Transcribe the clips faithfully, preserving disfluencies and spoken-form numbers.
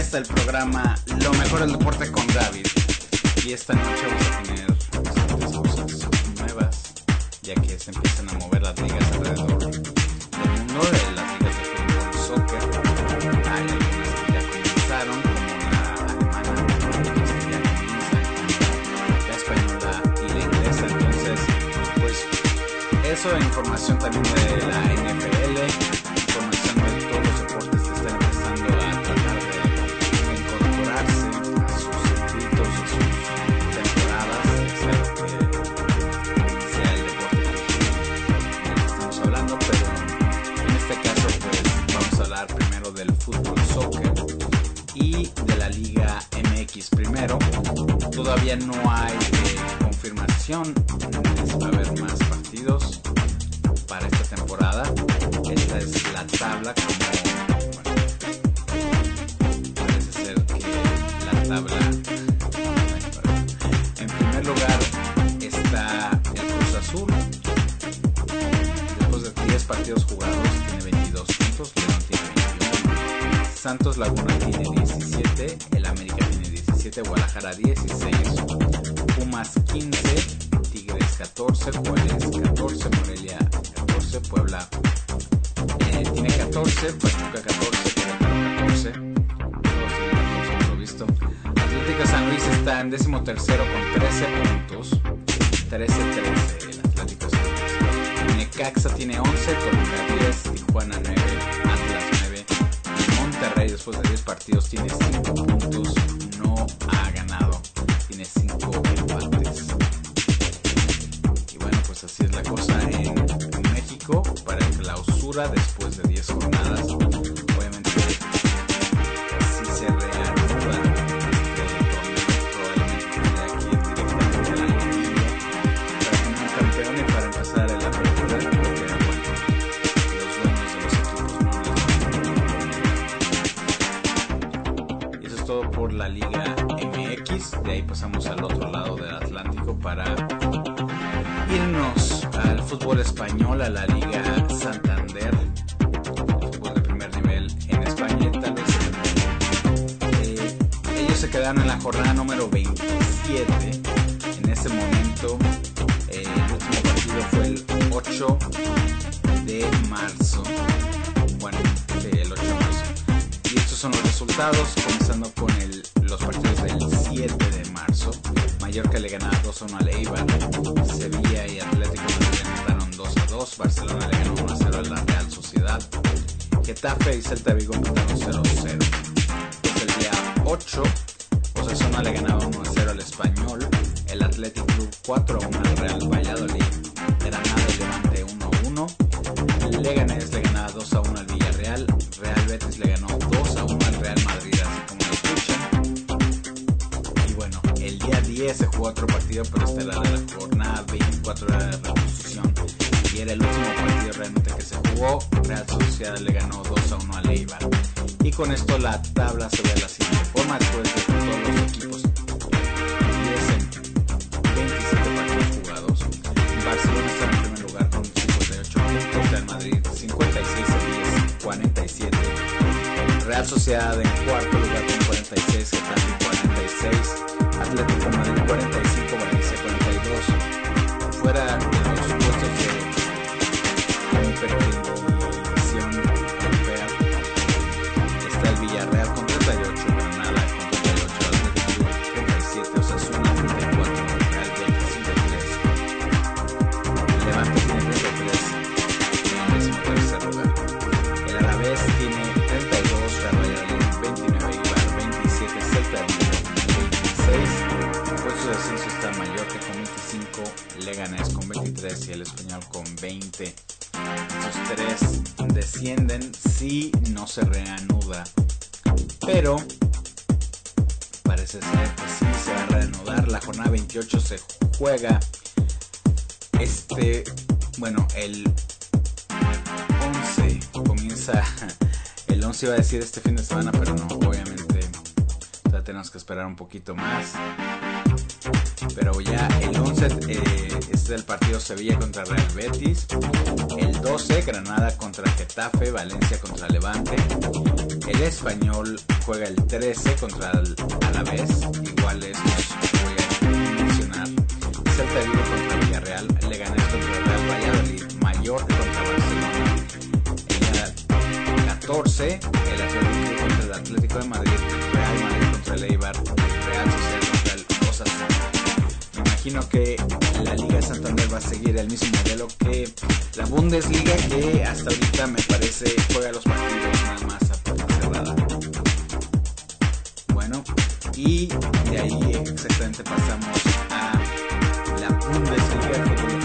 está el programa Lo Mejor del Deporte con David. Y esta noche vamos a tener bastantes cosas nuevas, ya que se empiezan a mover las ligas alrededor del mundo, de las ligas de fútbol, soccer. Hay algunas que ya comenzaron, como la alemana, otras que ya comienzan, la española y la inglesa. Entonces, pues eso, información también de la N F L, información de todos los deportes que están empezando a tratar de incorporarse a sus circuitos, a sus temporadas, sea lo que sea el deporte del que estamos hablando, pero en este caso pues vamos a hablar primero del fútbol soccer y de la Liga M X. Primero, todavía no hay eh, confirmación si va a haber más partidos para esta temporada. Esta es la tabla, como bueno, parece ser que la tabla, en primer lugar está el Cruz Azul. Después de diez partidos jugados tiene veintidós puntos, León tiene veintiuno, Santos Laguna tiene diecisiete, el América tiene diecisiete, Guadalajara dieciséis, Pumas quince, Tigres catorce, Juárez catorce, Morelia catorce, Puebla eh, tiene catorce, Pachuca catorce, Querétaro catorce, todos tienen catorce por lo visto. Atlético San Luis está en décimo tercero con trece puntos, trece trece el Atlético San Luis. Necaxa tiene once, Toluca diez, Tijuana nueve, Atlas nueve, Monterrey después de diez partidos tiene cinco puntos, no ha ganado, tiene cinco empates. Pues así es la cosa en México para el clausura después de diez jornadas. Obviamente, si se reanuda este torneo, probablemente tendrá que ir directamente a la liguilla para tener un campeón y para empezar el apertura, porque bueno, los dueños de los equipos no les van a. Y eso es todo por la Liga M X. De ahí pasamos al otro lado del Atlántico para irnos al fútbol español, a la Liga Santander, el fútbol de primer nivel en España. Tal vez eh, ellos se quedaron en la jornada número veintisiete. En ese momento, eh, el último partido fue el ocho de marzo. Bueno, sí, el ocho de marzo. Y estos son los resultados, comenzando con el, los partidos del siete de marzo. Mallorca le ganaba dos a uno al Eibar, Sevilla y Atlético de Madrid empataron dos a dos, Barcelona le ganó uno a cero a la Real Sociedad, Getafe y Celta de Vigo empataron cero a cero. Desde el día ocho, Osasuna le ganaba uno a cero al Español, el Athletic Club cuatro a uno al Real Valladolid, Granada y Levante uno a uno, Leganés le ganaba dos a uno al Villarreal, Real Betis le ganó dos a uno al Real Madrid, así como lo escuchan. El día diez se jugó otro partido, pero esta era de la jornada veinticuatro de la reposición y era el último partido realmente que se jugó. Real Sociedad le ganó dos a uno al Eibar. Y con esto la tabla se ve de la siguiente forma: después de que todos los equipos tuviesen veintisiete partidos jugados, Barcelona está en primer lugar con cincuenta y ocho puntos, Real Madrid cincuenta y seis, Sevilla cuarenta y siete, Real Sociedad en cuarto lugar con cuarenta y seis, Getafe cuarenta y seis, Atlético de Madrid cuarenta y cinco, Valencia cuarenta y dos. Fuera de los puestos de competición europea está el Villarreal con treinta y ocho, Granada con treinta y ocho, Atlético con treinta y siete, Osasuna treinta y cuatro, Real Betis treinta y tres, Levante tiene treinta y tres en el décimo tercer lugar. El Alavés tiene treinta y dos, Real Valladolid veintinueve, Eibar veintisiete, Celta de Vigo veintiséis. En puestos de ascenso está Mallorca con veinticinco, Leganés con veintitrés y el Español con veinte. Estos tres descienden si no se reanuda, pero parece ser que sí se va a reanudar. La jornada veintiocho se juega este, bueno, el once comienza. El once iba a decir este fin de semana, pero no, obviamente ya tenemos que esperar un poquito más. Pero ya el once eh, es trece el partido Sevilla contra Real Betis. El doce Granada contra Getafe, Valencia contra Levante. El Español juega el trece contra el Alavés, igual estos voy a mencionar. Celta Vigo contra Villarreal, Leganés contra Real Valladolid, Mallorca contra Barcelona. El catorce el Atlético contra el Atlético de Madrid, Real Madrid contra el Eibar, Real Sociedad contra el Osasuna. Me imagino que la Liga Santander va a seguir el mismo modelo que la Bundesliga, que hasta ahorita me parece juega los partidos nada más a puerta cerrada. Bueno, y de ahí exactamente pasamos a la Bundesliga,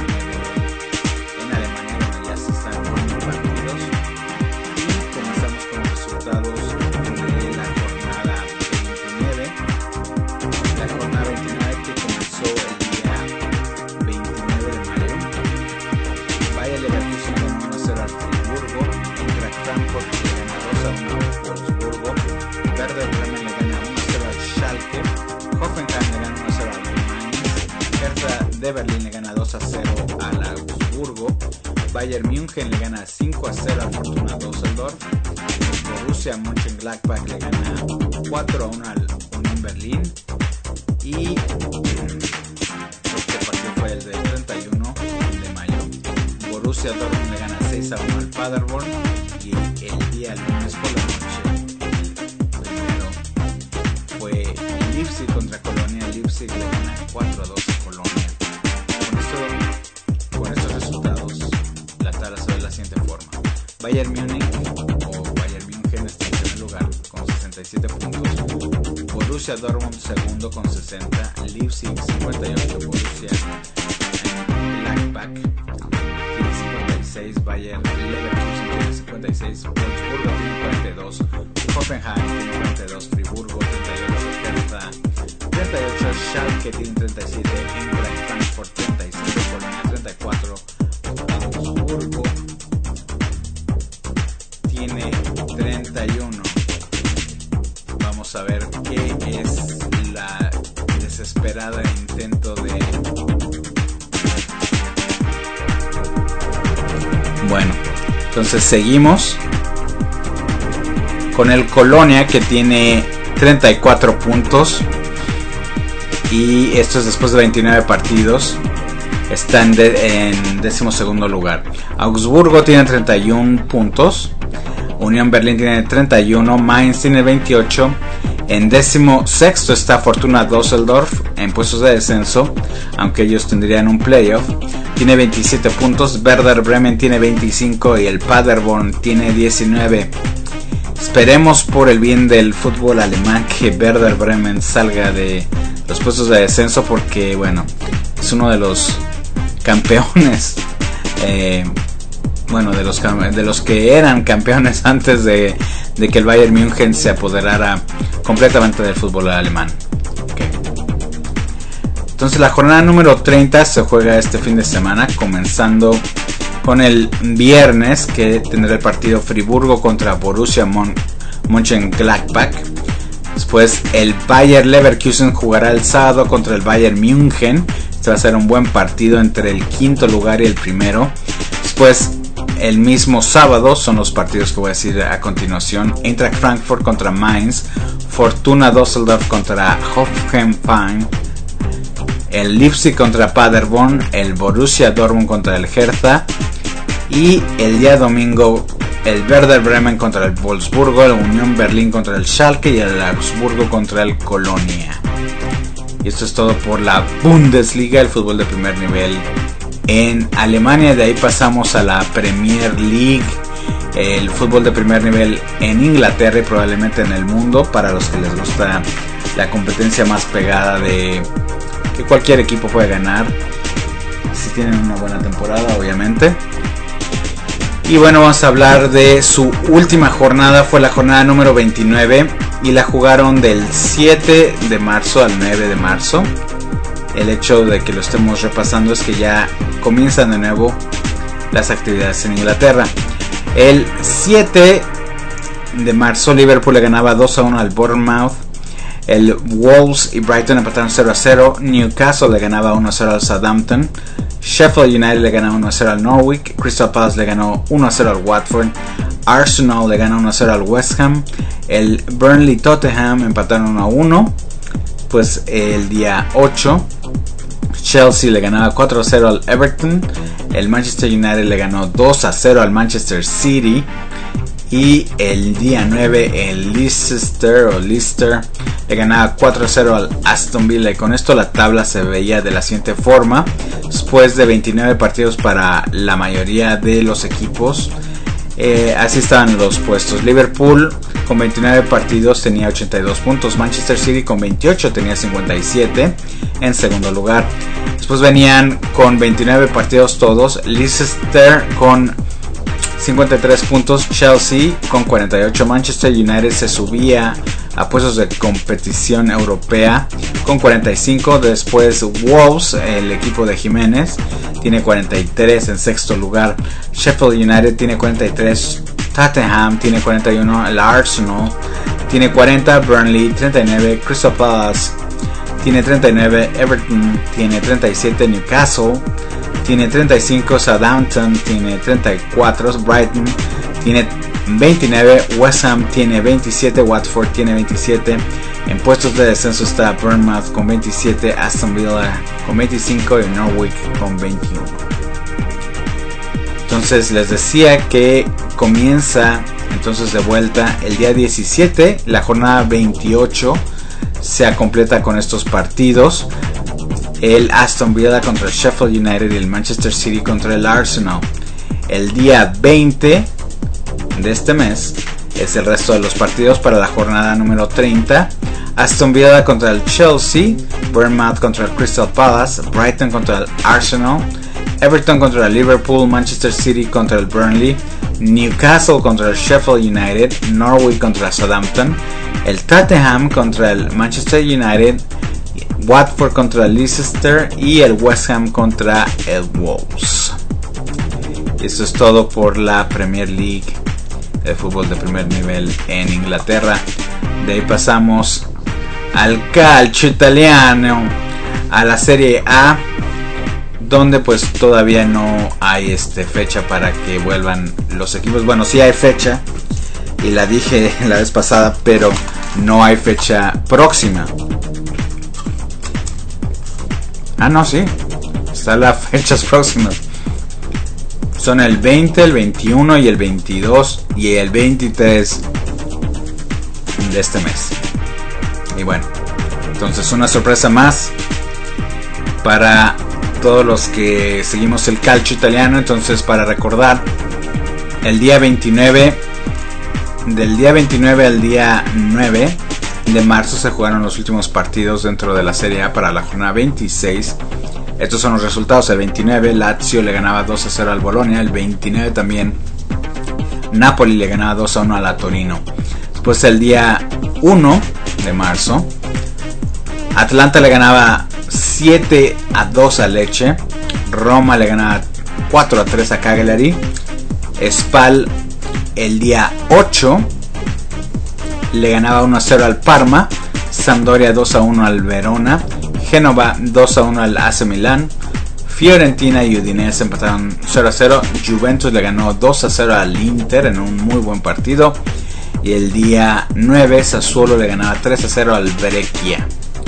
en Alemania, donde ya se están jugando partidos, y comenzamos con los resultados de la jornada veintinueve. La jornada veintinueve que comenzó el día veintinueve de mayo. Bayer Leverkusen ganó uno a cero al Friburgo, Eintracht Frankfurt le gana dos a uno al Wolfsburgo, Werder Bremen le gana uno a cero al Schalke, Hoffenheim le gana uno a cero al Mainz, Hertha de Berlín le gana dos a cero al Augsburgo, Bayern München le gana cinco a cero al Fortuna Düsseldorf, Borussia Mönchengladbach le gana cuatro a uno al Union Berlin, y este partido fue el del treinta y uno de mayo. Borussia Dortmund le gana seis a uno al Paderborn, y el día lunes por la noche el primero fue Leipzig contra Colonia. Leipzig le gana cuatro a dos a Colonia. Con, esto, con estos resultados la tabla se ve de la siguiente forma: Bayern Múnich o Bayern München está en primer lugar con sesenta y siete puntos, Borussia Dortmund segundo con sesenta, Leipzig cincuenta y ocho, Borussia Gladbach tiene cincuenta y seis, Bayern Leverkusen tiene cincuenta y seis, Wolfsburgo tiene cuarenta y dos, Hoffenheim tiene cuarenta y dos, Friburgo treinta y ocho, Hertha treinta y ocho, Schalke tiene treinta y siete, Eintracht Frankfurt treinta y cinco, Colonia treinta y cuatro, Augsburgo tiene treinta y uno. Vamos a ver qué es la desesperada intento de... Bueno, entonces seguimos con el Colonia, que tiene treinta y cuatro puntos, y esto es después de veintinueve partidos. Está en, de, en décimo segundo lugar. Augsburgo tiene treinta y uno puntos, Unión Berlín tiene treinta y uno, Mainz tiene veintiocho. En décimo sexto está Fortuna Düsseldorf en puestos de descenso, aunque ellos tendrían un playoff. Tiene veintisiete puntos, Werder Bremen tiene veinticinco y el Paderborn tiene diecinueve. Esperemos por el bien del fútbol alemán que Werder Bremen salga de los puestos de descenso, porque bueno, es uno de los campeones, eh, bueno, de los, de los que eran campeones antes de, de que el Bayern München se apoderara completamente del fútbol alemán. Okay. Entonces la jornada número treinta se juega este fin de semana, comenzando con el viernes, que tendrá el partido Friburgo contra Borussia Mönchengladbach. Después el Bayer Leverkusen jugará el sábado contra el Bayern München. Este va a ser un buen partido entre el quinto lugar y el primero. Después el mismo sábado son los partidos que voy a decir a continuación: Eintracht Frankfurt contra Mainz, Fortuna Düsseldorf contra Hoffenheim, el Leipzig contra Paderborn, el Borussia Dortmund contra el Hertha, y el día domingo el Werder Bremen contra el Wolfsburgo, el Unión Berlín contra el Schalke y el Augsburgo contra el Colonia. Y esto es todo por la Bundesliga, el fútbol de primer nivel en Alemania. De ahí pasamos a la Premier League, el fútbol de primer nivel en Inglaterra y probablemente en el mundo, para los que les gusta la competencia más pegada, de que cualquier equipo puede ganar si tienen una buena temporada, obviamente. Y bueno, vamos a hablar de su última jornada. Fue la jornada número veintinueve y la jugaron del siete de marzo al nueve de marzo. El hecho de que lo estemos repasando es que ya comienzan de nuevo las actividades en Inglaterra. El siete de marzo Liverpool le ganaba dos a uno al Bournemouth. El Wolves y Brighton empataron cero a cero. Newcastle le ganaba uno a cero al Southampton. Sheffield United le ganó uno a cero al Norwich, Crystal Palace le ganó uno a cero al Watford, Arsenal le ganó uno a cero al West Ham, el Burnley Tottenham empataron uno a uno. Pues el día ocho Chelsea le ganaba cuatro a cero al Everton, el Manchester United le ganó dos a cero al Manchester City, y el día nueve el Leicester o Leicester le ganaba cuatro a cero al Aston Villa. Y con esto la tabla se veía de la siguiente forma: después de veintinueve partidos para la mayoría de los equipos, eh, así estaban los puestos. Liverpool con veintinueve partidos tenía ochenta y dos puntos, Manchester City con veintiocho tenía cincuenta y siete en segundo lugar. Después venían con veintinueve partidos todos, Leicester con cincuenta y tres puntos, Chelsea con cuarenta y ocho, Manchester United se subía a puestos de competición europea con cuarenta y cinco. Después Wolves, el equipo de Jiménez, tiene cuarenta y tres en sexto lugar, Sheffield United tiene cuarenta y tres, Tottenham tiene cuarenta y uno, el Arsenal tiene cuarenta, Burnley treinta y nueve, Crystal Palace tiene treinta y nueve, Everton tiene treinta y siete, Newcastle tiene treinta y cinco, Southampton tiene treinta y cuatro, Brighton tiene veintinueve, West Ham tiene veintisiete, Watford tiene veintisiete. En puestos de descenso está Bournemouth con veintisiete, Aston Villa con veinticinco y Norwich con veintiuno. Entonces les decía que comienza entonces de vuelta el día diecisiete, la jornada veintiocho se completa con estos partidos: el Aston Villa contra el Sheffield United y el Manchester City contra el Arsenal. El día veinte de este mes es el resto de los partidos para la jornada número treinta: Aston Villa contra el Chelsea, Bournemouth contra el Crystal Palace, Brighton contra el Arsenal, Everton contra el Liverpool, Manchester City contra el Burnley, Newcastle contra el Sheffield United, Norwich contra Southampton, el Tottenham contra el Manchester United, Watford contra el Leicester y el West Ham contra el Wolves. Esto es todo por la Premier League, el fútbol de primer nivel en Inglaterra. De ahí pasamos al calcio italiano, a la Serie A, donde pues todavía no hay este fecha para que vuelvan los equipos. Bueno, sí hay fecha, y la dije la vez pasada, pero no hay fecha próxima. Ah, no, sí, están las fechas próximas. Son el veinte, el veintiuno y el veintidós y el veintitrés de este mes. Y bueno, entonces una sorpresa más para todos los que seguimos el calcio italiano. Entonces, para recordar, el día veintinueve, del día veintinueve al día nueve de marzo se jugaron los últimos partidos dentro de la Serie A para la jornada veintiséis. Estos son los resultados: el veintinueve Lazio le ganaba dos a cero al Bolonia, el veintinueve también Napoli le ganaba dos a uno a la Torino. Después, el día uno de marzo, Atlanta le ganaba siete a dos a Lecce, Roma le ganaba cuatro a tres a Cagliari, Spal el día ocho le ganaba uno a cero al Parma, Sampdoria dos a uno al Verona, Génova dos a uno al A C Milán, Fiorentina y Udinese empataron cero a cero, Juventus le ganó dos a cero al Inter en un muy buen partido, y el día nueve Sassuolo le ganaba tres a cero al Brescia.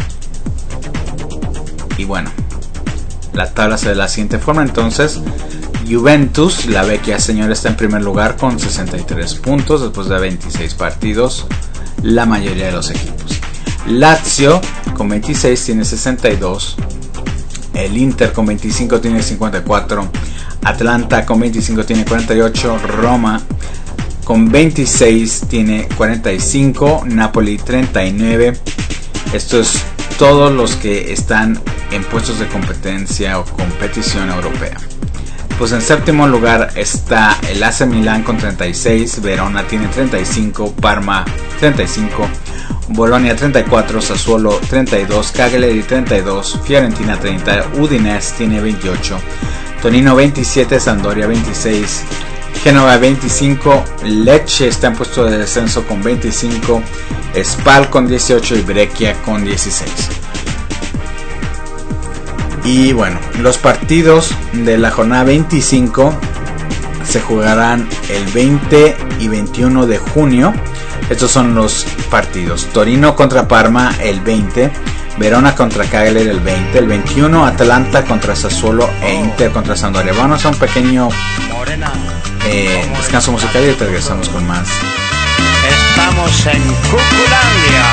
Y bueno, la tabla se ve de la siguiente forma. Entonces, Juventus, la vecchia señora, está en primer lugar con sesenta y tres puntos después de veintiséis partidos, la mayoría de los equipos. Lazio con veintiséis tiene sesenta y dos, el Inter con veinticinco tiene cincuenta y cuatro, Atlanta con veinticinco tiene cuarenta y ocho, Roma con veintiséis tiene cuarenta y cinco, Napoli treinta y nueve. Esto es todos los que están en puestos de competencia o competición europea. Pues en séptimo lugar está el A C Milán con treinta y seis, Verona tiene treinta y cinco, Parma treinta y cinco, Bolonia treinta y cuatro, Sassuolo treinta y dos, Cagliari treinta y dos, Fiorentina treinta, Udinese tiene veintiocho, Torino veintisiete, Sampdoria veintiséis, Génova veinticinco, Lecce está en puesto de descenso con veinticinco, Spal con dieciocho y Brescia con dieciséis. Y bueno, los partidos de la jornada veinticinco se jugarán el veinte y veintiuno de junio. Estos son los partidos: Torino contra Parma el veinte, Verona contra Cagliari el veinte, el veintiuno Atalanta contra Sassuolo e Inter contra Sampdoria. Vamos a un pequeño eh, descanso musical y regresamos con más. Estamos en Cuculandia.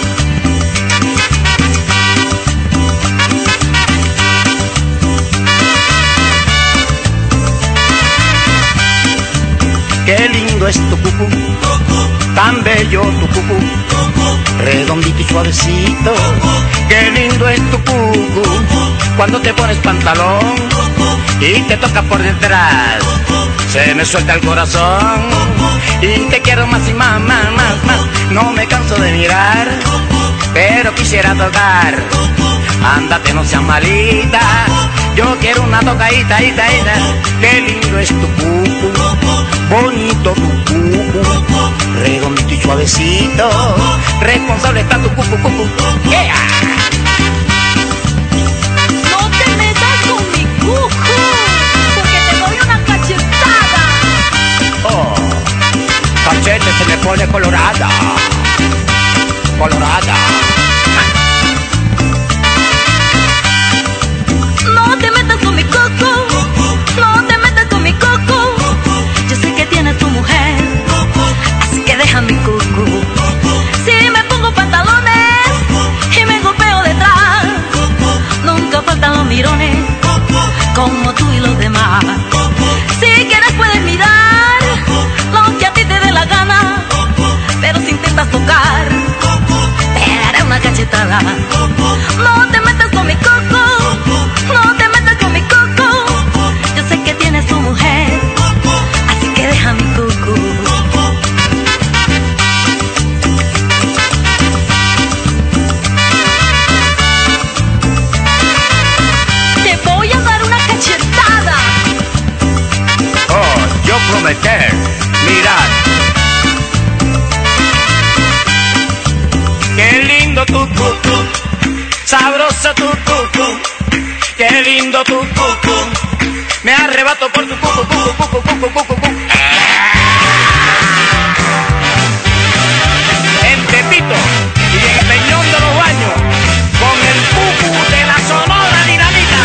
Qué lindo es tu cucú, tan bello tu cucú, redondito y suavecito. Qué lindo es tu cucú, cuando te pones pantalón y te toca por detrás, se me suelta el corazón y te quiero más y más, más, más, más. No me canso de mirar, pero quisiera tocar. Ándate, no seas malita, yo quiero una tocadita, ita, ita. Qué lindo es tu cucú, bonito tu cucú, redondito y suavecito. Responsable está tu cucú, cucú. Yeah. No te metas con mi cucú, porque te doy una cachetada. Oh, cachete se me pone colorada, colorada. No te metas con mi coco, no te metas con mi coco. Yo sé que tienes tu mujer, así que deja mi cucú. Si me pongo pantalones y me golpeo detrás, nunca faltan los mirones, como tú y los demás. Si quieres puedes mirar lo que a ti te dé la gana, pero si intentas tocar, te daré una cachetada. No te metas con mi coco, no te metas con mi coco. Yo sé que tienes tu mujer, así que deja mi cucú. Te voy a dar una cachetada. Oh, yo prometer, mirar. Qué lindo tu cucú, sabroso tu cucú. Qué lindo tu cucú, me arrebato por tu cucú, cucú, cucú, cucú, cucú, cucú. En Tepito y en Peñón de los Baños, con el cucú de la Sonora Dinamita.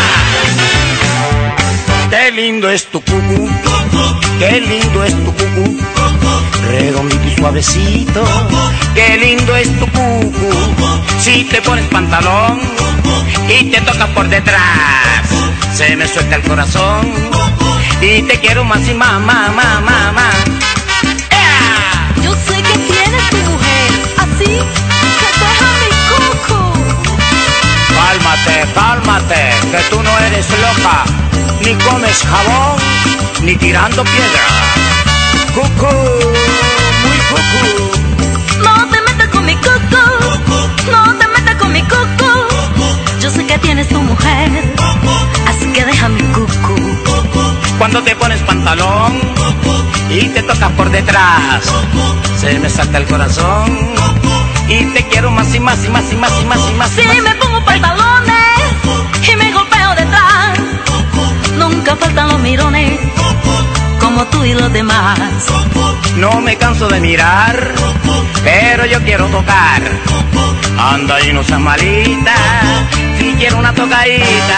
Qué lindo es tu cucú, qué lindo es tu cucú, redondito y suavecito. Qué lindo es tu cucú, si te pones pantalón y te toca por detrás, se me suelta el corazón y te quiero más y más, más, más, más, más. Yeah. Yo sé que tienes tu mujer, así que deja mi cucú. Cálmate, cálmate, que tú no eres loca, ni comes jabón, ni tirando piedra. Cucú, muy cucú. No te metas con mi coco, no te metas con mi coco. Yo sé que tienes tu mujer, así que deja mi cucú. Cuando te pones pantalón y te tocas por detrás, se me salta el corazón y te quiero más y más y más y más y más y más. Si me pongo pantalones y me golpeo detrás, nunca faltan los mirones, como tú y los demás. No me canso de mirar, pero yo quiero tocar. Anda y no seas malita, si quiero una tocadita.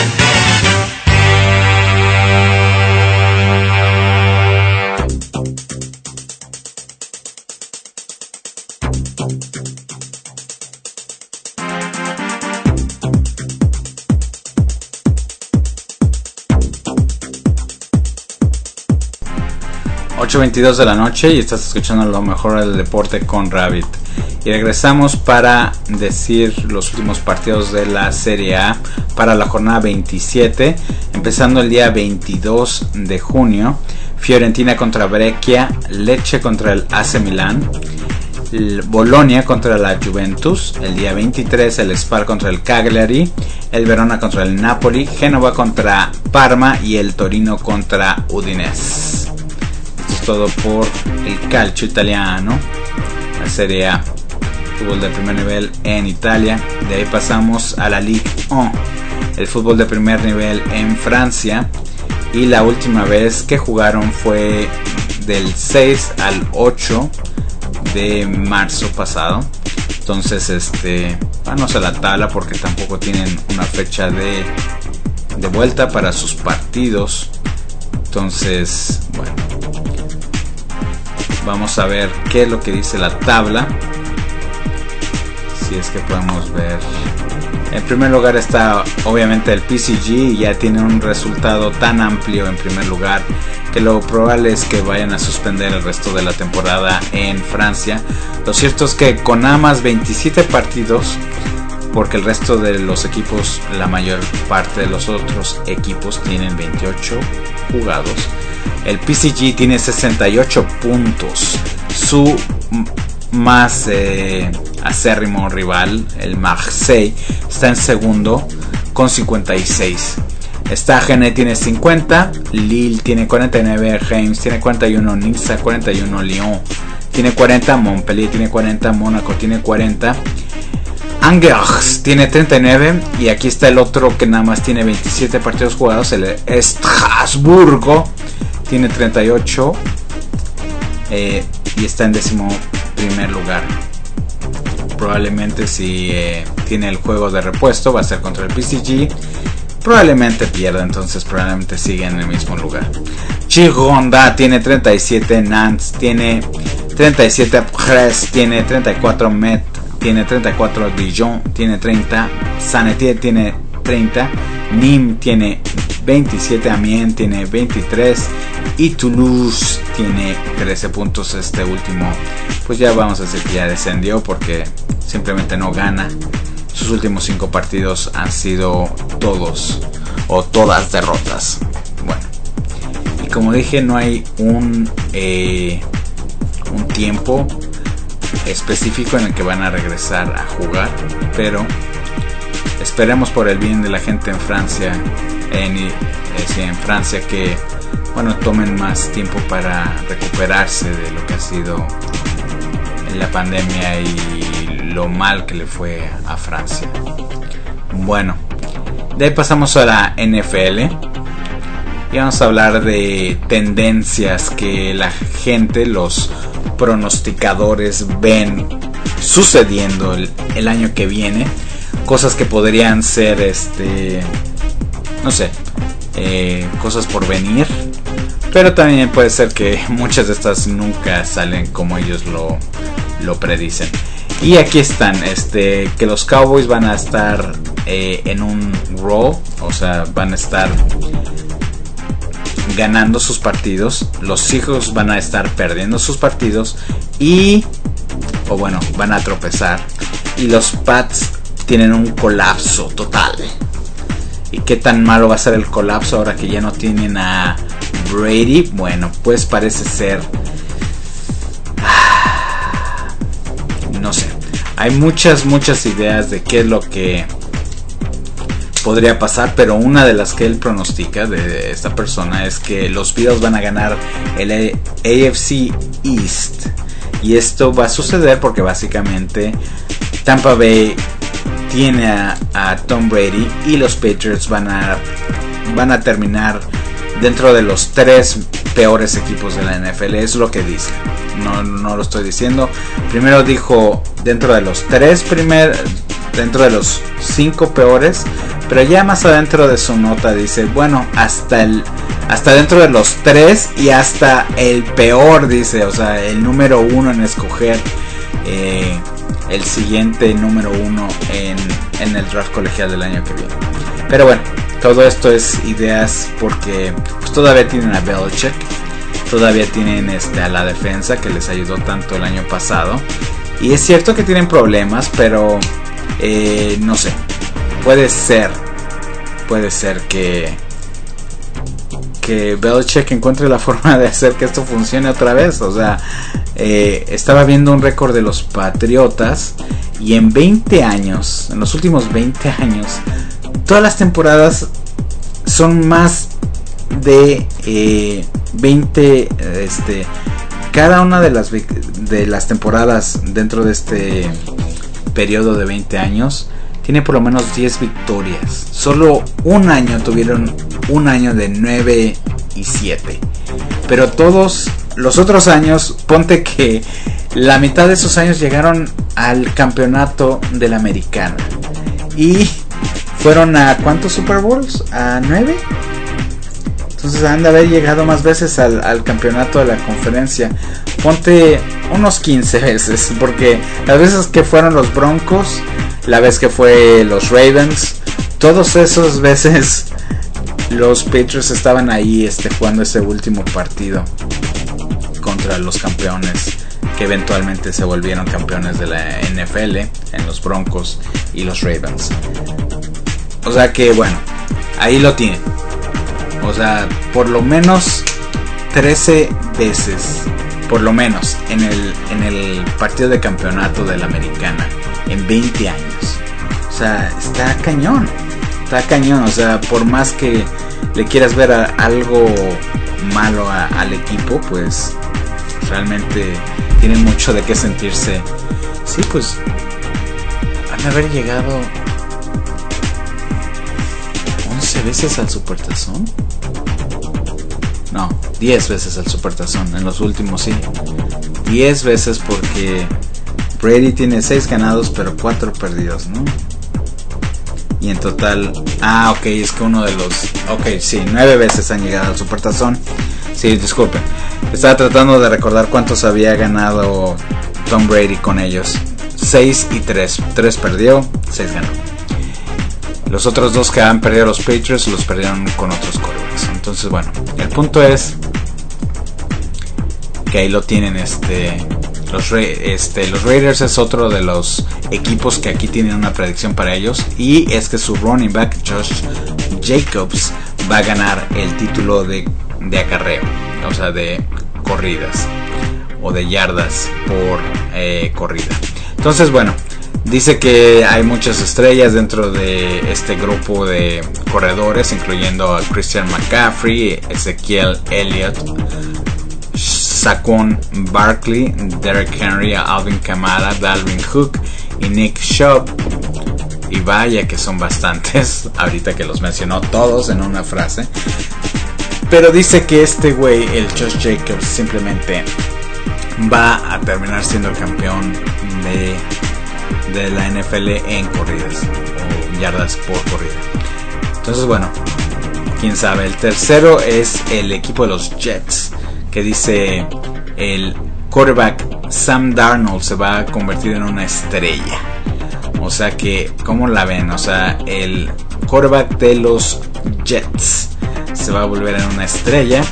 ocho veintidós de la noche y estás escuchando lo mejor del deporte con Rabbit. Y regresamos para decir los últimos partidos de la Serie A para la jornada veintisiete, empezando el día veintidós de junio. Fiorentina contra Brescia, Lecce contra el A C Milán, Bolonia contra la Juventus, el día veintitrés el Spal contra el Cagliari, el Verona contra el Napoli, Génova contra Parma y el Torino contra Udinese. Esto es todo por el calcio italiano, la Serie A, fútbol de primer nivel en Italia. De ahí pasamos a la Ligue uno. el fútbol de primer nivel en Francia, y la última vez que jugaron fue del seis al ocho de marzo pasado. Entonces, este, vamos a la tabla porque tampoco tienen una fecha de, de vuelta para sus partidos. Entonces, bueno, vamos a ver qué es lo que dice la tabla. Si es que podemos ver. En primer lugar está obviamente el P S G, ya tiene un resultado tan amplio en primer lugar que lo probable es que vayan a suspender el resto de la temporada en Francia. Lo cierto es que con nada más veintisiete partidos, porque el resto de los equipos, la mayor parte de los otros equipos tienen veintiocho jugados, el P S G tiene sesenta y ocho puntos. Su más eh, acérrimo rival, el Marseille, está en segundo con cincuenta y seis. Está Genet tiene cincuenta, Lille tiene cuarenta y nueve, Reims tiene cuarenta y uno, Niza cuarenta y uno, Lyon tiene cuarenta, Montpellier tiene cuarenta, Mónaco tiene cuarenta, Angers tiene treinta y nueve, y aquí está el otro que nada más tiene veintisiete partidos jugados, el Estrasburgo tiene treinta y ocho eh, y está en décimo primer lugar. Probablemente si eh, tiene el juego de repuesto va a ser contra el P S G, probablemente pierda, entonces probablemente siga en el mismo lugar. Gironda tiene treinta y siete, Nantes tiene treinta y siete, Brest tiene treinta y cuatro, Metz tiene treinta y cuatro, Dijon tiene treinta, Saint-Étienne tiene treinta, Nîmes tiene veintisiete, Amiens tiene veintitrés y Toulouse tiene trece puntos. Este último pues ya vamos a decir que ya descendió porque simplemente no gana. Sus últimos cinco partidos han sido todos o todas derrotas. Bueno, y como dije, no hay un eh, un tiempo específico en el que van a regresar a jugar, pero esperemos por el bien de la gente en Francia, en, eh, sí, en Francia que bueno tomen más tiempo para recuperarse de lo que ha sido la pandemia y lo mal que le fue a Francia. Bueno, de ahí pasamos a la N F L y vamos a hablar de tendencias que la gente, los pronosticadores, ven sucediendo el, el año que viene, cosas que podrían ser este no sé eh, cosas por venir, pero también puede ser que muchas de estas nunca salen como ellos lo, lo predicen. Y aquí están, este, que los Cowboys van a estar eh, en un roll, o sea, van a estar ganando sus partidos, los Seahawks van a estar perdiendo sus partidos y, o bueno, van a tropezar, y los Pats tienen un colapso total. ¿Y qué tan malo va a ser el colapso ahora que ya no tienen a Brady? Bueno, pues parece ser... no sé. Hay muchas, muchas ideas de qué es lo que podría pasar, pero una de las que él pronostica de esta persona es que los Bills van a ganar el A F C East. Y esto va a suceder porque básicamente Tampa Bay tiene a, a Tom Brady y los Patriots van a van a terminar dentro de los tres peores equipos de la N F L. Es lo que dice, no, no lo estoy diciendo. Primero dijo dentro de los tres primer, dentro de los cinco peores, pero ya más adentro de su nota dice, bueno, hasta el hasta dentro de los tres y hasta el peor, dice, o sea, el número uno en escoger eh, el siguiente número uno en, en el draft colegial del año que viene. Pero bueno, todo esto es ideas porque pues, todavía tienen a Belichick, todavía tienen este, a la defensa que les ayudó tanto el año pasado. Y es cierto que tienen problemas, pero eh, no sé, puede ser, puede ser que que Belichick encuentre la forma de hacer que esto funcione otra vez. O sea, eh, estaba viendo un récord de los Patriotas y en veinte años, en los últimos veinte años, todas las temporadas son más de eh, veinte, este, cada una de las de las temporadas dentro de este periodo de veinte años tiene por lo menos diez victorias. Solo un año tuvieron un año de nueve y siete. Pero todos los otros años, ponte que la mitad de esos años llegaron al campeonato de la Americana. Y fueron a ¿cuántos Super Bowls? ¿A nueve? Entonces han de haber llegado más veces al, al campeonato de la conferencia. Ponte unos quince veces. Porque las veces que fueron los Broncos, la vez que fue los Ravens, todas esas veces los Patriots estaban ahí este, jugando ese último partido contra los campeones, que eventualmente se volvieron campeones de la N F L, en los Broncos y los Ravens. O sea que bueno, ahí lo tienen. O sea, por lo menos trece veces, por lo menos en el, en el partido de campeonato de la Americana en veinte años. O sea, está cañón. Está cañón. O sea, por más que le quieras ver a, algo malo a, al equipo, pues realmente tienen mucho de qué sentirse. Sí, pues han de haber llegado once veces al Supertazón. No, diez veces al Supertazón. En los últimos sí, diez veces, porque Brady tiene seis ganados pero cuatro perdidos, ¿no? Y en total, ah, ok, es que uno de los, ok, sí, nueve veces han llegado al Supertazón. Sí, disculpen, estaba tratando de recordar cuántos había ganado Tom Brady con ellos. seis y tres, tres perdió, seis ganó. Los otros dos que han perdido los Patriots los perdieron con otros quarterbacks. Entonces bueno, el punto es que ahí lo tienen. Este los, este, los Raiders es otro de los equipos que aquí tienen una predicción para ellos, y es que su running back Josh Jacobs va a ganar el título de, de acarreo, o sea, de corridas o de yardas por eh, corrida. Entonces bueno, dice que hay muchas estrellas dentro de este grupo de corredores, incluyendo a Christian McCaffrey, Ezekiel Elliott, Saquon Barkley, Derrick Henry, Alvin Kamara, Dalvin Cook y Nick Chubb. Y vaya que son bastantes, ahorita que los mencionó todos en una frase. Pero dice que este güey, el Josh Jacobs, simplemente va a terminar siendo el campeón de de la N F L en corridas o yardas por corrida. Entonces bueno, quién sabe. El tercero es el equipo de los Jets, que dice el quarterback Sam Darnold se va a convertir en una estrella. O sea que, ¿cómo la ven? O sea, el quarterback de los Jets se va a volver en una estrella.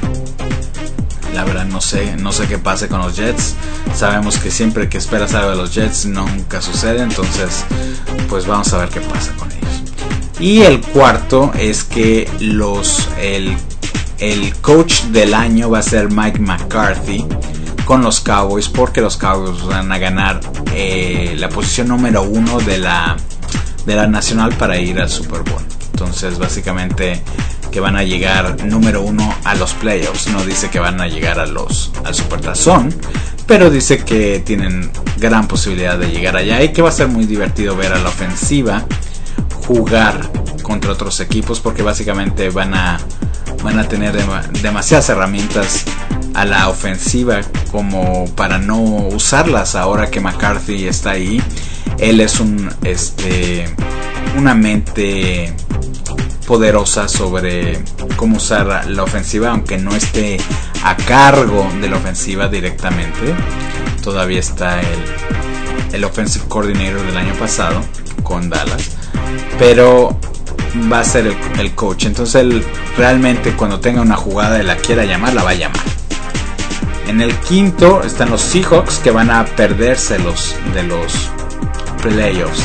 La verdad no sé, no sé qué pase con los Jets. Sabemos que siempre que esperas algo de los Jets nunca sucede. Entonces pues vamos a ver qué pasa con ellos. Y el cuarto es que los el, el coach del año va a ser Mike McCarthy con los Cowboys, porque los Cowboys van a ganar eh, la posición número uno de la, de la nacional para ir al Super Bowl. Entonces básicamente que van a llegar número uno a los playoffs. No dice que van a llegar a los al Supertazón, pero dice que tienen gran posibilidad de llegar allá, y que va a ser muy divertido ver a la ofensiva jugar contra otros equipos, porque básicamente van a van a tener dem- demasiadas herramientas a la ofensiva como para no usarlas ahora que McCarthy está ahí. Él es un este una mente poderosa sobre cómo usar la ofensiva, aunque no esté a cargo de la ofensiva directamente. Todavía está el, el offensive coordinator del año pasado con Dallas, pero va a ser el, el coach. Entonces él realmente, cuando tenga una jugada y la quiera llamar, la va a llamar. En el quinto están los Seahawks, que van a perderse los de los playoffs.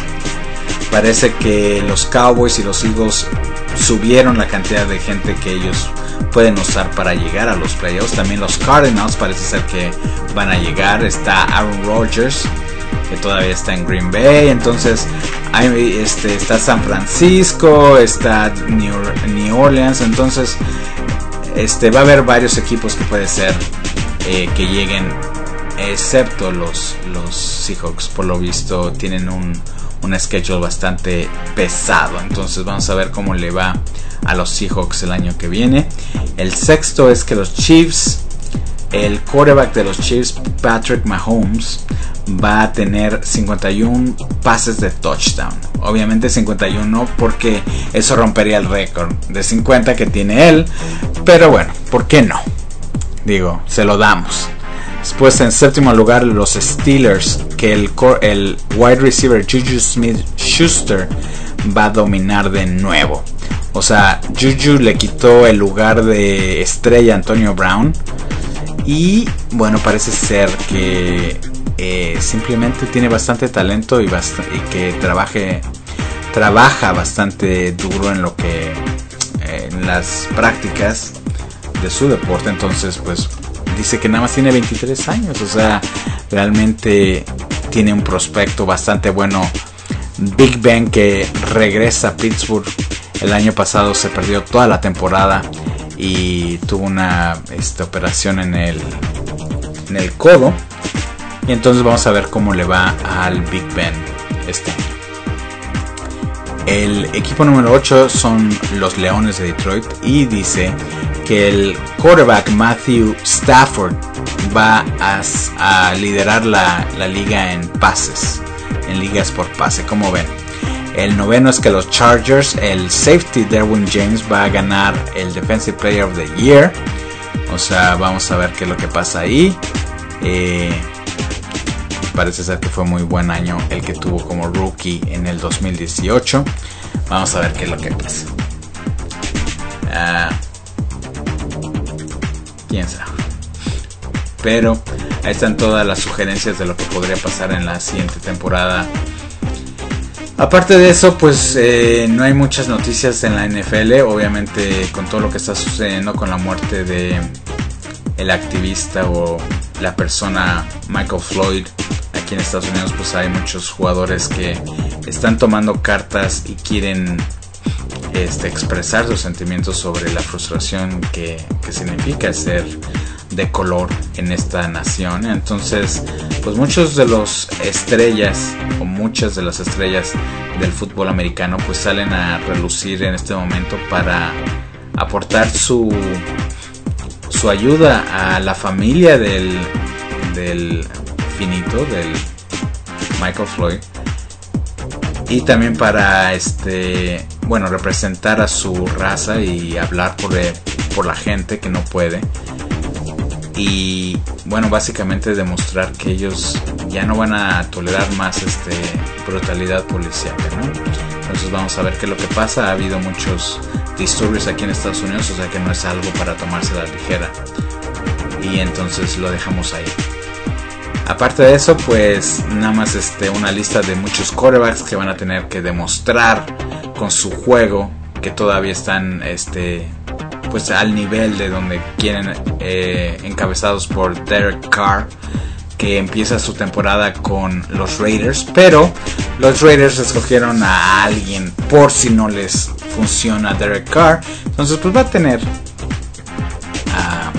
Parece que los Cowboys y los Eagles subieron la cantidad de gente que ellos pueden usar para llegar a los playoffs. También los Cardinals parece ser que van a llegar. Está Aaron Rodgers, que todavía está en Green Bay. Entonces hay, este, está San Francisco, está New, New Orleans. Entonces este, va a haber varios equipos que puede ser eh, que lleguen, excepto los, los Seahawks. Por lo visto tienen un un schedule bastante pesado. Entonces vamos a ver cómo le va a los Seahawks el año que viene. El sexto es que los Chiefs, el quarterback de los Chiefs, Patrick Mahomes, va a tener cincuenta y uno pases de touchdown. Obviamente cincuenta y uno porque eso rompería el récord de cincuenta que tiene él. Pero bueno, ¿por qué no? Digo, se lo damos. Después en séptimo lugar los Steelers, que el, el wide receiver Juju Smith-Schuster va a dominar de nuevo. O sea, Juju le quitó el lugar de estrella a Antonio Brown. Y bueno, parece ser que eh, simplemente tiene bastante talento y, bast- y que trabaje, trabaja bastante duro en lo que eh, en las prácticas de su deporte. Entonces pues dice que nada más tiene veintitrés años. O sea, realmente tiene un prospecto bastante bueno. Big Ben, que regresa a Pittsburgh. El año pasado se perdió toda la temporada y tuvo una esta, operación en el, en el codo. Y entonces vamos a ver cómo le va al Big Ben este año. El equipo número ocho son los Leones de Detroit. Y dice que el quarterback Matthew Stafford va a, a liderar la, la liga en pases, en ligas por pase, como ven. El noveno es que los Chargers, el safety Derwin James va a ganar el Defensive Player of the Year. O sea, vamos a ver qué es lo que pasa ahí. Eh, parece ser que fue muy buen año el que tuvo como rookie en el dos mil dieciocho. Vamos a ver qué es lo que pasa. Uh, quién sabe. Pero ahí están todas las sugerencias de lo que podría pasar en la siguiente temporada. Aparte de eso, pues eh, no hay muchas noticias en la N F L. Obviamente con todo lo que está sucediendo con la muerte de el activista o la persona Michael Floyd aquí en Estados Unidos, pues hay muchos jugadores que están tomando cartas y quieren este, expresar sus sentimientos sobre la frustración que, que significa ser de color en esta nación. Entonces pues muchos de los estrellas o muchas de las estrellas del fútbol americano pues salen a relucir en este momento para aportar su su ayuda a la familia del del finito del Michael Floyd, y también para este bueno representar a su raza y hablar por, por la gente que no puede. Y bueno, básicamente demostrar que ellos ya no van a tolerar más este brutalidad policial, ¿no? Entonces vamos a ver qué es lo que pasa. Ha habido muchos disturbios aquí en Estados Unidos, o sea que no es algo para tomarse a la ligera. Y entonces lo dejamos ahí. Aparte de eso, pues nada más este, una lista de muchos quarterbacks que van a tener que demostrar con su juego que todavía están este pues al nivel de donde quieren, eh, encabezados por Derek Carr, que empieza su temporada con los Raiders, pero los Raiders escogieron a alguien por si no les funciona Derek Carr. Entonces pues va a tener uh,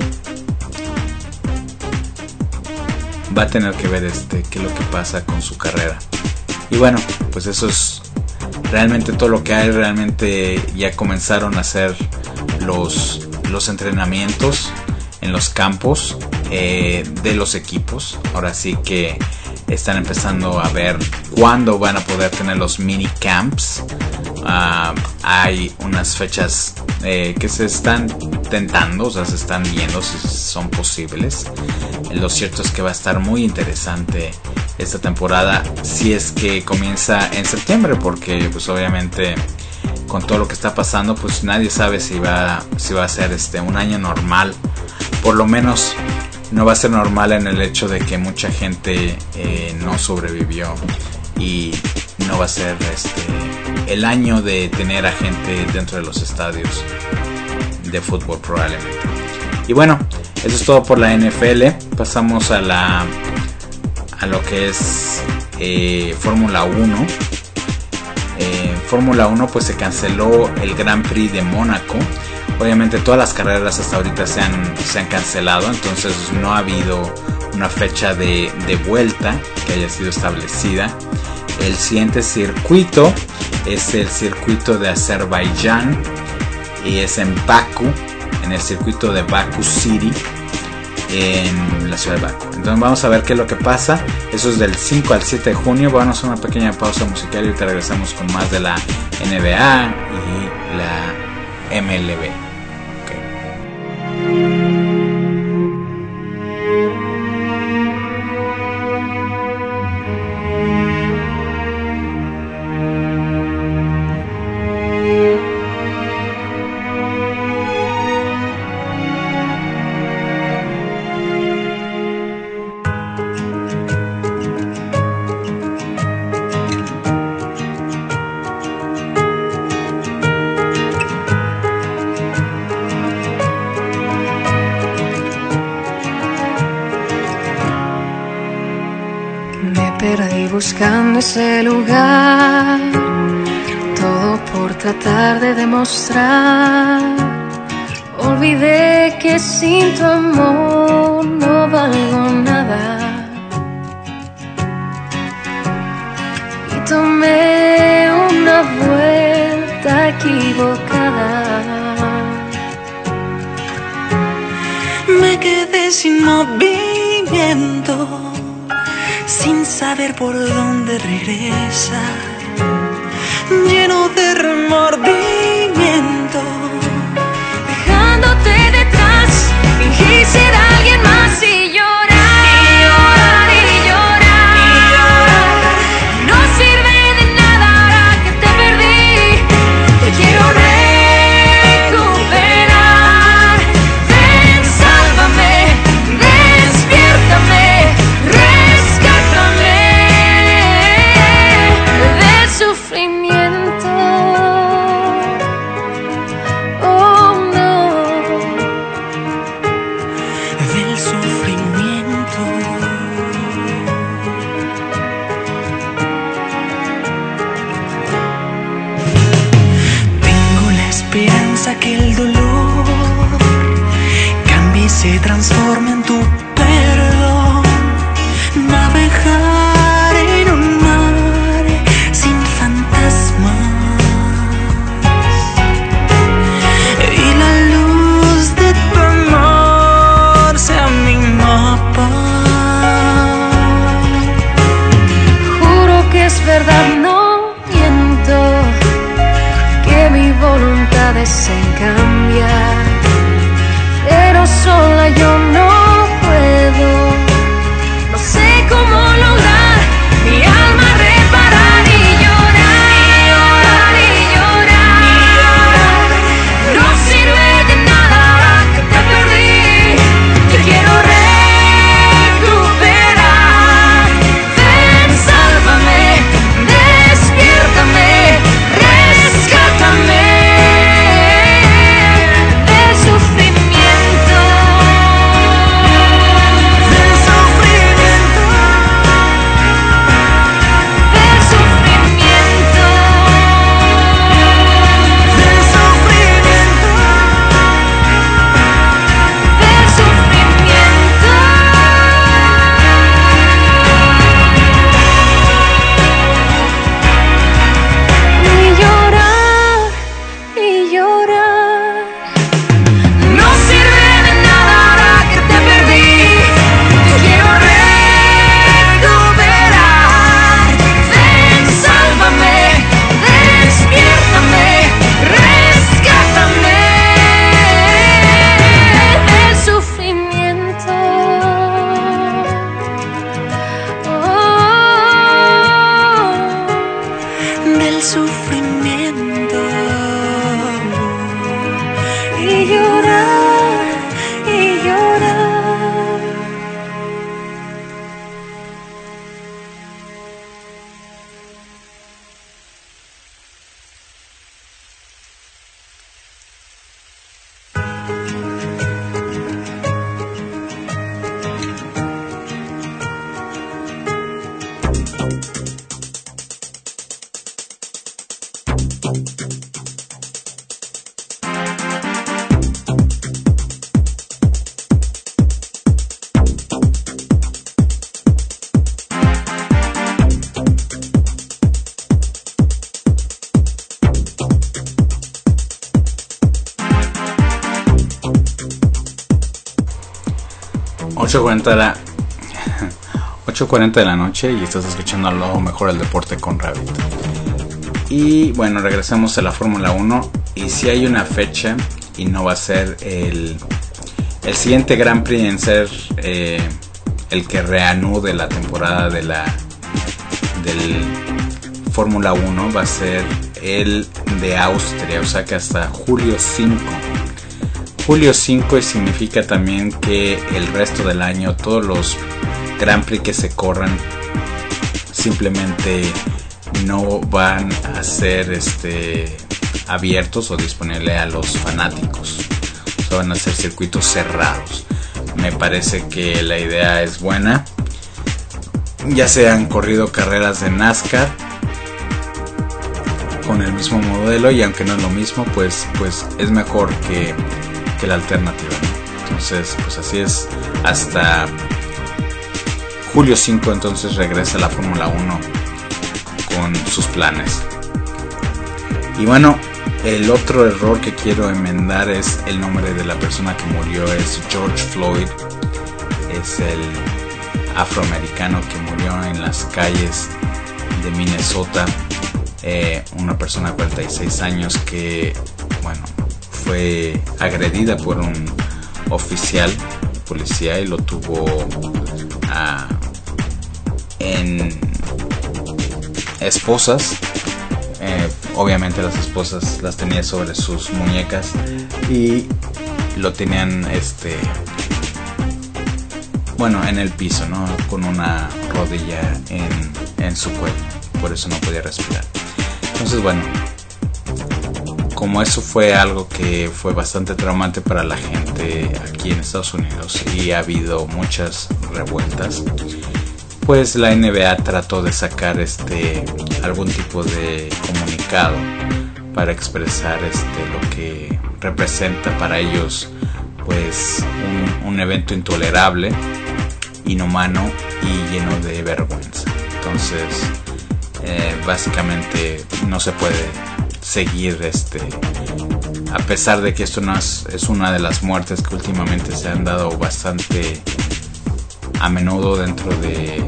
va a tener que ver este qué es lo que pasa con su carrera. Y bueno, pues eso es realmente todo lo que hay. Realmente ya comenzaron a hacer los, los entrenamientos en los campos eh, de los equipos. Ahora sí que están empezando a ver cuándo van a poder tener los mini camps. Uh, hay unas fechas eh, que se están tentando, o sea, se están viendo si son posibles. Lo cierto es que va a estar muy interesante esta temporada, si es que comienza en septiembre, porque pues obviamente con todo lo que está pasando, pues nadie sabe si va si va a ser este un año normal. Por lo menos no va a ser normal en el hecho de que mucha gente eh, no sobrevivió, y no va a ser este el año de tener a gente dentro de los estadios de fútbol probablemente. Y bueno, eso es todo por la N F L. Pasamos a la a lo que es eh, Fórmula uno. Eh, Fórmula uno pues se canceló el Grand Prix de Mónaco. Obviamente todas las carreras hasta ahorita se han, se han cancelado, entonces no ha habido una fecha de, de vuelta que haya sido establecida. El siguiente circuito es el circuito de Azerbaiyán y es en Bakú, en el circuito de Baku City, en la ciudad de Bakú. Entonces vamos a ver qué es lo que pasa. Eso es del cinco al siete de junio. Vamos a una pequeña pausa musical y ahorita regresamos con más de la N B A y la M L B. Okay. Buscando ese lugar, todo por tratar de demostrar. Olvidé que sin tu amor no valgo nada. Y tomé una vuelta equivocada. Me quedé sin movimiento, sin saber por dónde regresar, lleno de remordimiento. Dejándote detrás, fingí ser alguien más y llorar, y llorar, y llorar, y llorar. No sirve de nada ahora que te perdí. Te quiero recuperar. Ven, sálvame, despiértame. Que el dolor cambie y se transforme en tu perdón. Navegar en un mar sin fantasmas y la luz de tu amor sea mi mapa. Juro que es verdad, no miento, que mi voluntad es en cambiar, pero sola yo no puedo. No sé cómo lograr mi alma reparar y llorar, y llorar, y llorar, y llorar. No sirve de nada ahora que te perdí. Te quiero recuperar. Ven, sálvame, despiértame, rescátame del sufrimiento. ocho cuarenta de la ocho cuarenta de la noche y estás escuchando lo mejor del deporte con Rabbit. Y bueno, regresamos a la Fórmula uno y si hay una fecha y no va a ser el, el siguiente Grand Prix en ser eh, el que reanude la temporada de la del Fórmula uno, va a ser el de Austria, o sea que hasta julio cinco. Julio cinco significa también que el resto del año todos los Grand Prix que se corran simplemente no van a ser este abiertos o disponibles a los fanáticos, o sea, van a ser circuitos cerrados. Me parece que la idea es buena. Ya se han corrido carreras de NASCAR con el mismo modelo y aunque no es lo mismo, pues, pues es mejor que, que la alternativa, ¿no? Entonces, pues así es. Hasta julio cinco entonces regresa la Fórmula uno con sus planes. Y bueno, el otro error que quiero enmendar es el nombre de la persona que murió. Es George Floyd. Es el afroamericano que murió en las calles de Minnesota. Eh, una persona de cuarenta y seis años que, bueno, fue agredida por un oficial de policía y lo tuvo uh, en esposas. Eh, obviamente las esposas las tenía sobre sus muñecas y lo tenían este bueno en el piso, ¿no? Con una rodilla en, en su cuello, por eso no podía respirar. Entonces, bueno, como eso fue algo que fue bastante traumante para la gente aquí en Estados Unidos y ha habido muchas revueltas, pues la N B A trató de sacar este algún tipo de comunicado para expresar este lo que representa para ellos, pues un, un evento intolerable, inhumano y lleno de vergüenza. Entonces, eh, básicamente no se puede seguir este a pesar de que esto no es, es una de las muertes que últimamente se han dado bastante a menudo dentro de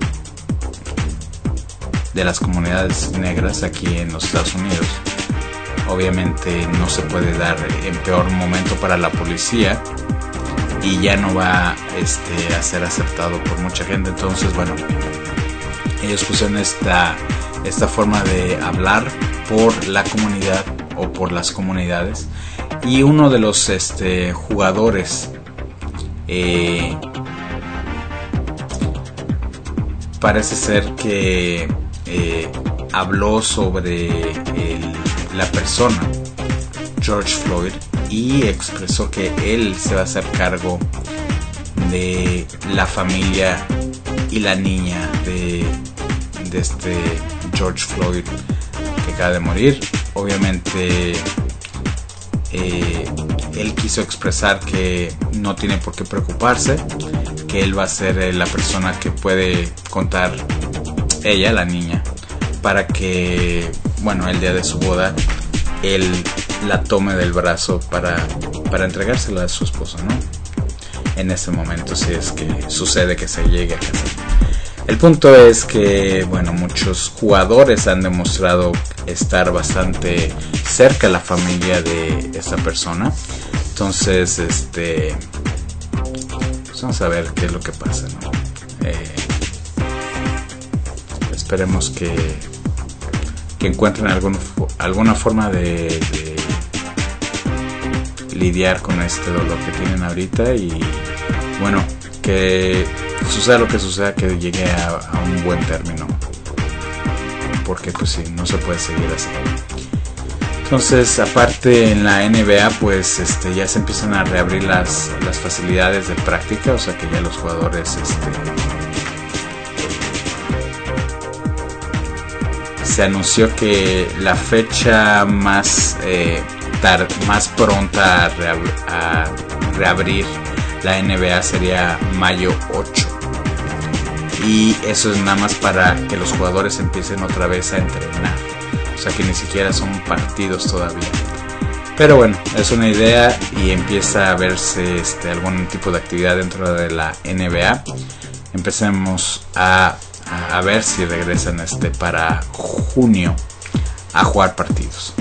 de las comunidades negras aquí en los Estados Unidos. Obviamente no se puede dar en peor momento para la policía y ya no va este, a ser aceptado por mucha gente. Entonces, bueno, ellos pusieron esta, esta forma de hablar por la comunidad o por las comunidades, y uno de los este, jugadores eh, parece ser que eh, habló sobre el, la persona George Floyd y expresó que él se va a hacer cargo de la familia y la niña de, de este George Floyd que acaba de morir. Obviamente eh, él quiso expresar que no tiene por qué preocuparse, que él va a ser eh, la persona que puede contar, ella, la niña, para que, bueno, el día de su boda él la tome del brazo para, para entregársela a su esposo, ¿no? En ese momento, si es que sucede que se llegue a casar. El punto es que, bueno, muchos jugadores han demostrado estar bastante cerca de la familia de esta persona. Entonces, este, pues vamos a ver qué es lo que pasa, ¿no? Eh, esperemos que, que encuentren algún, alguna forma de, de lidiar con este dolor que tienen ahorita y, bueno, que suceda lo que suceda, que llegue a, a un buen término, porque pues sí, no se puede seguir así. Entonces, aparte en la N B A, pues este ya se empiezan a reabrir las, las facilidades de práctica, o sea que ya los jugadores este se anunció que la fecha más eh, tar, más pronta a, reab, a reabrir la N B A sería mayo ocho, y eso es nada más para que los jugadores empiecen otra vez a entrenar, o sea que ni siquiera son partidos todavía. Pero bueno, es una idea y empieza a verse este, algún tipo de actividad dentro de la N B A. Empecemos a, a, a ver si regresan este para junio a jugar partidos.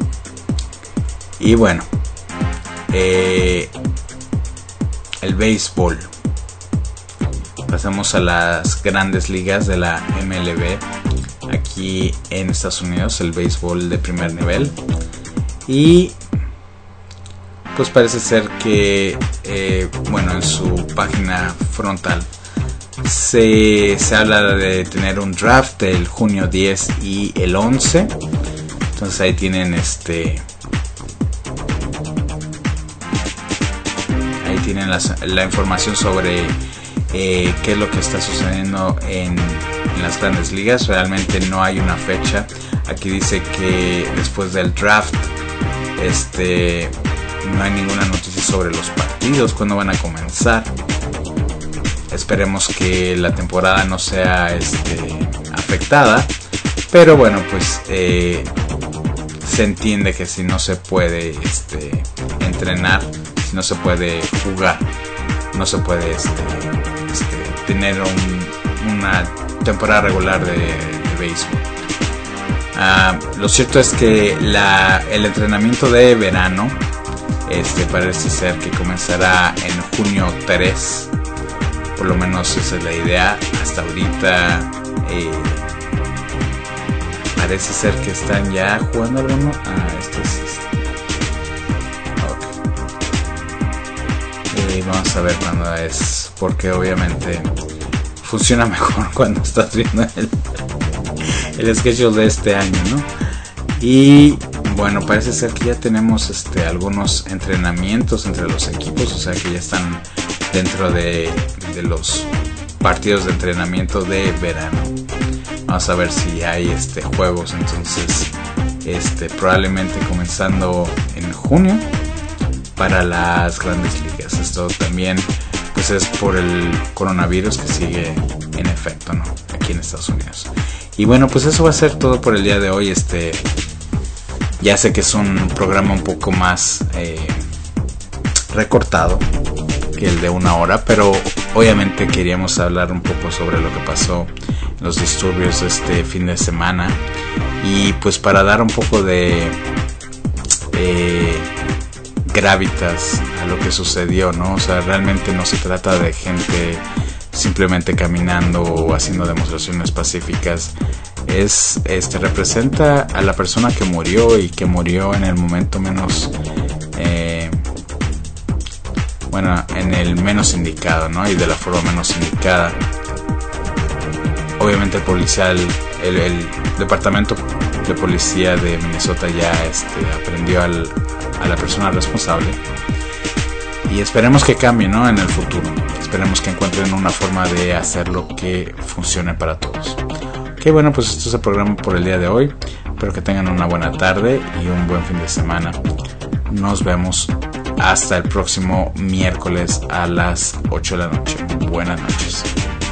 Y bueno, eh, el béisbol. Pasamos a las grandes ligas de la M L B. Aquí en Estados Unidos, el béisbol de primer nivel. Y pues parece ser que, eh, bueno, en su página frontal se, se habla de tener un draft el junio diez y el once. Entonces ahí tienen este... Ahí tienen la, la información sobre eh, qué es lo que está sucediendo en, en las grandes ligas. Realmente no hay una fecha. Aquí dice que después del draft Este, no hay ninguna noticia sobre los partidos, cuándo van a comenzar. Esperemos que la temporada no sea este, afectada. Pero bueno, pues eh, se entiende que si no se puede este, entrenar, si no se puede jugar, no se puede este, este, tener un, una temporada regular de, de béisbol. Uh, lo cierto es que la, el entrenamiento de verano este, parece ser que comenzará en junio tres. Por lo menos esa es la idea. Hasta ahorita eh, parece ser que están ya jugando alguno. Ah, este es okay. eh, Vamos a ver cuándo es, porque obviamente funciona mejor cuando estás viendo el el schedule de este año, ¿no? Y bueno, parece ser que ya tenemos este, algunos entrenamientos entre los equipos, o sea que ya están dentro de, de los partidos de entrenamiento de verano. Vamos a ver si hay este, juegos, entonces este, probablemente comenzando en junio para las grandes ligas. Esto también pues es por el coronavirus que sigue en efecto, ¿no? Aquí en Estados Unidos. Y bueno, pues eso va a ser todo por el día de hoy. Este, ya sé que es un programa un poco más eh, recortado que el de una hora, pero obviamente queríamos hablar un poco sobre lo que pasó en los disturbios de este fin de semana. Y pues para dar un poco de eh, gravitas a lo que sucedió, ¿no? O sea, realmente no se trata de gente simplemente caminando o haciendo demostraciones pacíficas. Es, este, representa a la persona que murió y que murió en el momento menos, eh, bueno, en el menos indicado, ¿no? Y de la forma menos indicada. Obviamente el policial, el, el departamento de policía de Minnesota ya este, aprendió al, a la persona responsable. Y esperemos que cambie, ¿no? En el futuro. Esperemos que encuentren una forma de hacerlo que funcione para todos. Ok, bueno, pues esto es el programa por el día de hoy. Espero que tengan una buena tarde y un buen fin de semana. Nos vemos hasta el próximo miércoles a las ocho de la noche. Buenas noches.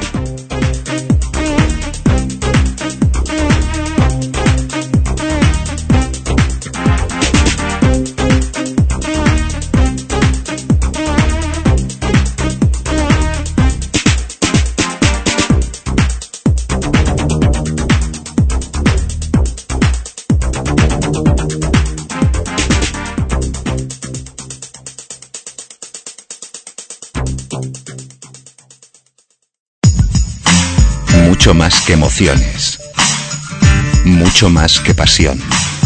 Mucho más que emociones, mucho más que pasión.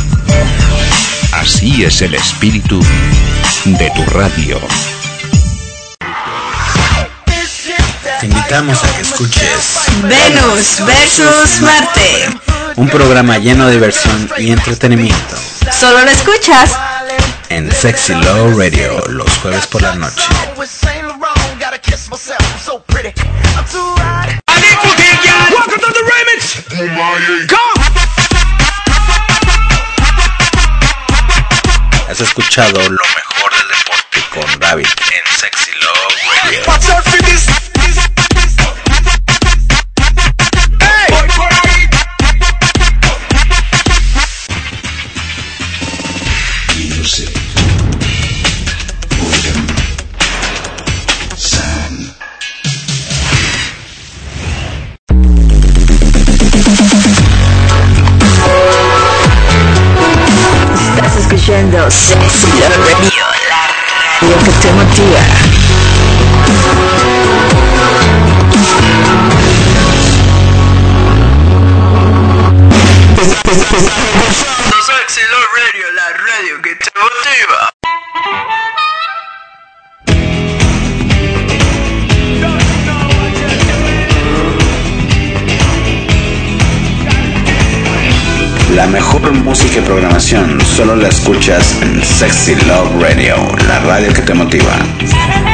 Así es el espíritu de tu radio. Te invitamos a que escuches Venus versus Marte, un programa lleno de diversión y entretenimiento. Solo lo escuchas en Sexy Low Radio los jueves por la noche. Has escuchado lo mejor del deporte con David en Sexy Low Radio. Music. escuchando Sexy Love Radio, la radio que te motiva. Sexy Love Radio, la radio que te motiva. La mejor música y programación solo la escuchas en Sexy Love Radio, la radio que te motiva.